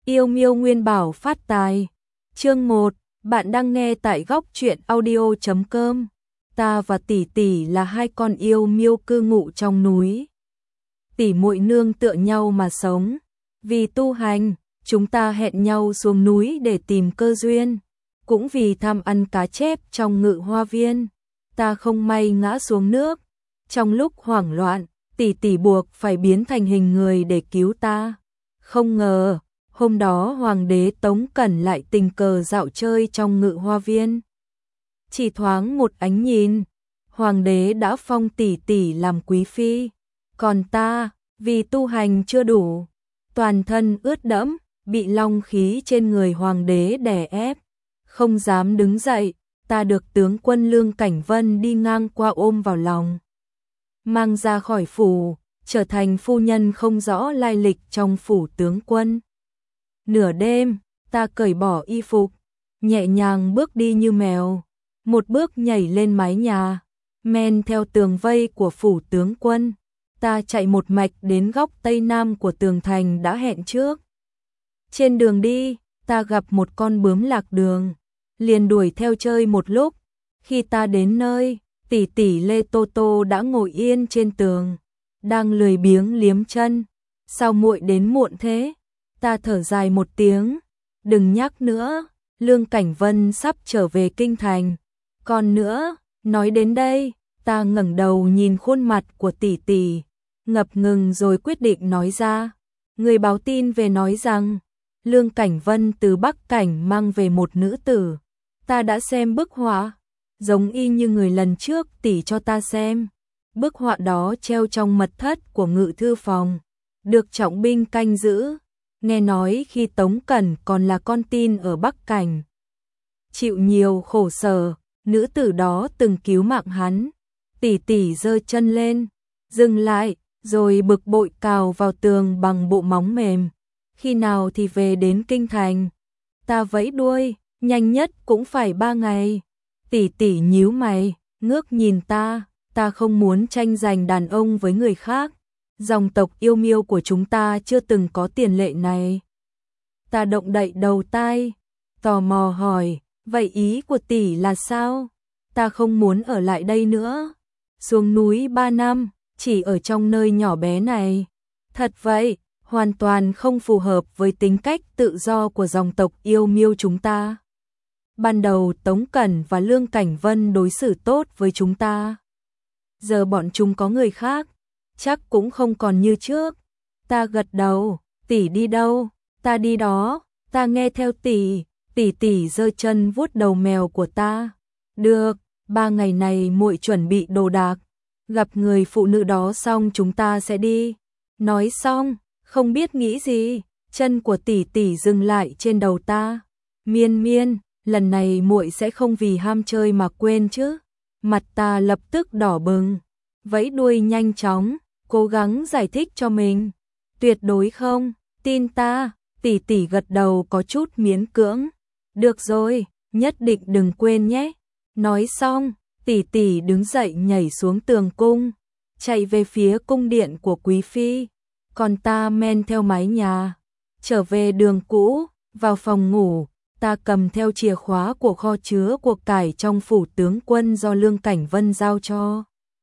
Yêu Miêu Nguyên Bảo phát tài. Chương 1, bạn đang nghe tại góc truyện audio.com. Ta và tỷ tỷ là hai con yêu miêu cư ngụ trong núi. Tỷ muội nương tựa nhau mà sống. Vì tu hành, chúng ta hẹn nhau xuống núi để tìm cơ duyên. Cũng vì tham ăn cá chép trong Ngự Hoa Viên, ta không may ngã xuống nước. Trong lúc hoảng loạn, tỷ tỷ buộc phải biến thành hình người để cứu ta. Không ngờ, hôm đó Hoàng đế Tống Cẩn lại tình cờ dạo chơi trong Ngự Hoa Viên. Chỉ thoáng một ánh nhìn, Hoàng đế đã phong tỷ tỷ làm quý phi. Còn ta, vì tu hành chưa đủ, toàn thân ướt đẫm, bị long khí trên người Hoàng đế đè ép. Không dám đứng dậy, ta được tướng quân Lương Cảnh Vân đi ngang qua ôm vào lòng. Mang ra khỏi phủ, trở thành phu nhân không rõ lai lịch trong phủ tướng quân. Nửa đêm, ta cởi bỏ y phục, nhẹ nhàng bước đi như mèo, một bước nhảy lên mái nhà, men theo tường vây của phủ tướng quân. Ta chạy một mạch đến góc tây nam của tường thành đã hẹn trước. Trên đường đi, ta gặp một con bướm lạc đường, liền đuổi theo chơi một lúc. Khi ta đến nơi, tỷ tỷ Lê Tô Tô đã ngồi yên trên tường, đang lười biếng liếm chân. Sao muội đến muộn thế? Ta thở dài một tiếng, đừng nhắc nữa, Lương Cảnh Vân sắp trở về kinh thành. Còn nữa, nói đến đây, ta ngẩng đầu nhìn khuôn mặt của tỷ tỷ, ngập ngừng rồi quyết định nói ra. Người báo tin về nói rằng, Lương Cảnh Vân từ Bắc Cảnh mang về một nữ tử. Ta đã xem bức họa, giống y như người lần trước tỷ cho ta xem. Bức họa đó treo trong mật thất của Ngự thư phòng, được trọng binh canh giữ. Nghe nói khi Tống Cẩn còn là con tin ở Bắc Cảnh, chịu nhiều khổ sở, nữ tử đó từng cứu mạng hắn. Tỷ tỷ giơ chân lên, dừng lại, rồi bực bội cào vào tường bằng bộ móng mềm. Khi nào thì về đến kinh thành? Ta vẫy đuôi, nhanh nhất cũng phải 3 ngày. Tỷ tỷ nhíu mày, ngước nhìn ta không muốn tranh giành đàn ông với người khác. Dòng tộc yêu miêu của chúng ta chưa từng có tiền lệ này. Ta động đậy đầu tai, tò mò hỏi, vậy ý của tỷ là sao? Ta không muốn ở lại đây nữa. Xuống núi 3 năm, chỉ ở trong nơi nhỏ bé này. Thật vậy, hoàn toàn không phù hợp với tính cách tự do của dòng tộc yêu miêu chúng ta. Ban đầu Tống Cẩn và Lương Cảnh Vân đối xử tốt với chúng ta. Giờ bọn chúng có người khác, chắc cũng không còn như trước. Ta gật đầu, tỷ đi đâu? Ta đi đó, ta nghe theo tỷ. Tỷ giơ chân vuốt đầu mèo của ta. Được, 3 ngày này muội chuẩn bị đồ đạc. Gặp người phụ nữ đó xong chúng ta sẽ đi. Nói xong, không biết nghĩ gì, chân của tỷ dừng lại trên đầu ta. Miên miên, lần này muội sẽ không vì ham chơi mà quên chứ? Mặt ta lập tức đỏ bừng, vẫy đuôi nhanh chóng, cố gắng giải thích cho mình. Tuyệt đối không, tin ta. Tỷ gật đầu có chút miễn cưỡng. Được rồi, nhất định đừng quên nhé. Nói xong, tỷ đứng dậy nhảy xuống tường cung, chạy về phía cung điện của quý phi. Còn ta men theo mái nhà, trở về đường cũ, vào phòng ngủ. Ta cầm theo chìa khóa của kho chứa của cải trong phủ tướng quân do Lương Cảnh Vân giao cho.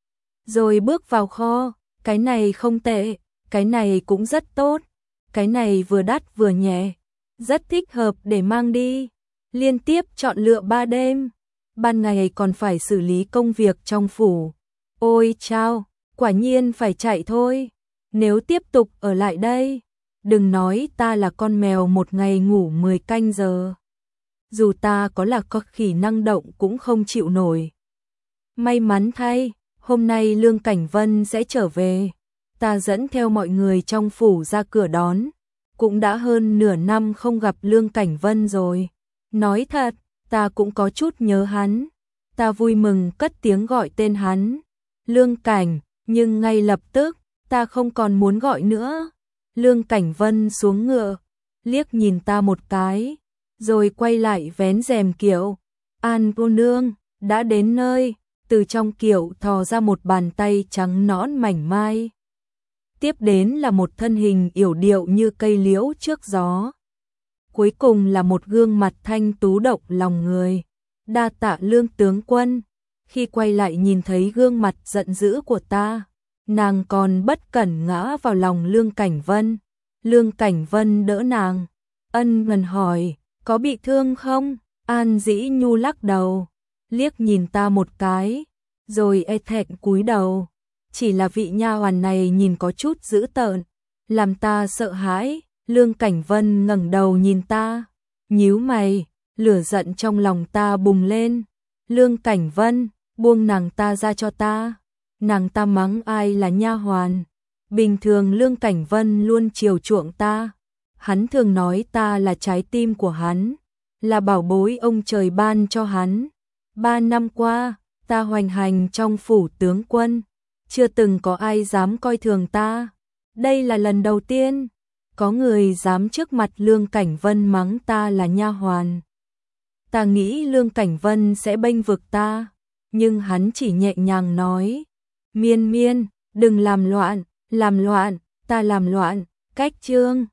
Rồi bước vào kho, cái này không tệ, cái này cũng rất tốt, cái này vừa đắt vừa nhẹ, rất thích hợp để mang đi. Liên tiếp chọn lựa 3 đêm, ban ngày còn phải xử lý công việc trong phủ. Ôi chao, quả nhiên phải chạy thôi. Nếu tiếp tục ở lại đây, đừng nói ta là con mèo một ngày ngủ 10 canh giờ. Dù ta có là con khỉ năng động cũng không chịu nổi. May mắn thay, hôm nay Lương Cảnh Vân sẽ trở về. Ta dẫn theo mọi người trong phủ ra cửa đón. Cũng đã hơn nửa năm không gặp Lương Cảnh Vân rồi. Nói thật, ta cũng có chút nhớ hắn. Ta vui mừng cất tiếng gọi tên hắn. Lương Cảnh, nhưng ngay lập tức, ta không còn muốn gọi nữa. Lương Cảnh Vân xuống ngựa, liếc nhìn ta một cái, rồi quay lại vén rèm kiệu. An cô nương, đã đến nơi. Từ trong kiệu thò ra một bàn tay trắng nõn mảnh mai. Tiếp đến là một thân hình yểu điệu như cây liễu trước gió. cuối cùng là một gương mặt thanh tú động lòng người. Đa tạ Lương tướng quân. Khi quay lại nhìn thấy gương mặt giận dữ của ta, nàng còn bất cẩn ngã vào lòng Lương Cảnh Vân. Lương Cảnh Vân đỡ nàng, ân cần hỏi, có bị thương không? An Dĩ Nhu lắc đầu, liếc nhìn ta một cái, rồi e thẹn cúi đầu. Chỉ là vị nha hoàn này nhìn có chút dữ tợn, làm ta sợ hãi. Lương Cảnh Vân ngẩng đầu nhìn ta, nhíu mày, lửa giận trong lòng ta bùng lên. Lương Cảnh Vân, buông nàng ta ra cho ta. Nàng ta mắng ai là nha hoàn. Bình thường Lương Cảnh Vân luôn chiều chuộng ta. Hắn thường nói ta là trái tim của hắn, là bảo bối ông trời ban cho hắn. 3 năm qua, ta hoành hành trong phủ tướng quân, chưa từng có ai dám coi thường ta. Đây là lần đầu tiên có người dám trước mặt Lương Cảnh Vân mắng ta là nha hoàn. Ta nghĩ Lương Cảnh Vân sẽ bênh vực ta, nhưng hắn chỉ nhẹ nhàng nói, Miên Miên, đừng làm loạn, ta làm loạn, cách chương.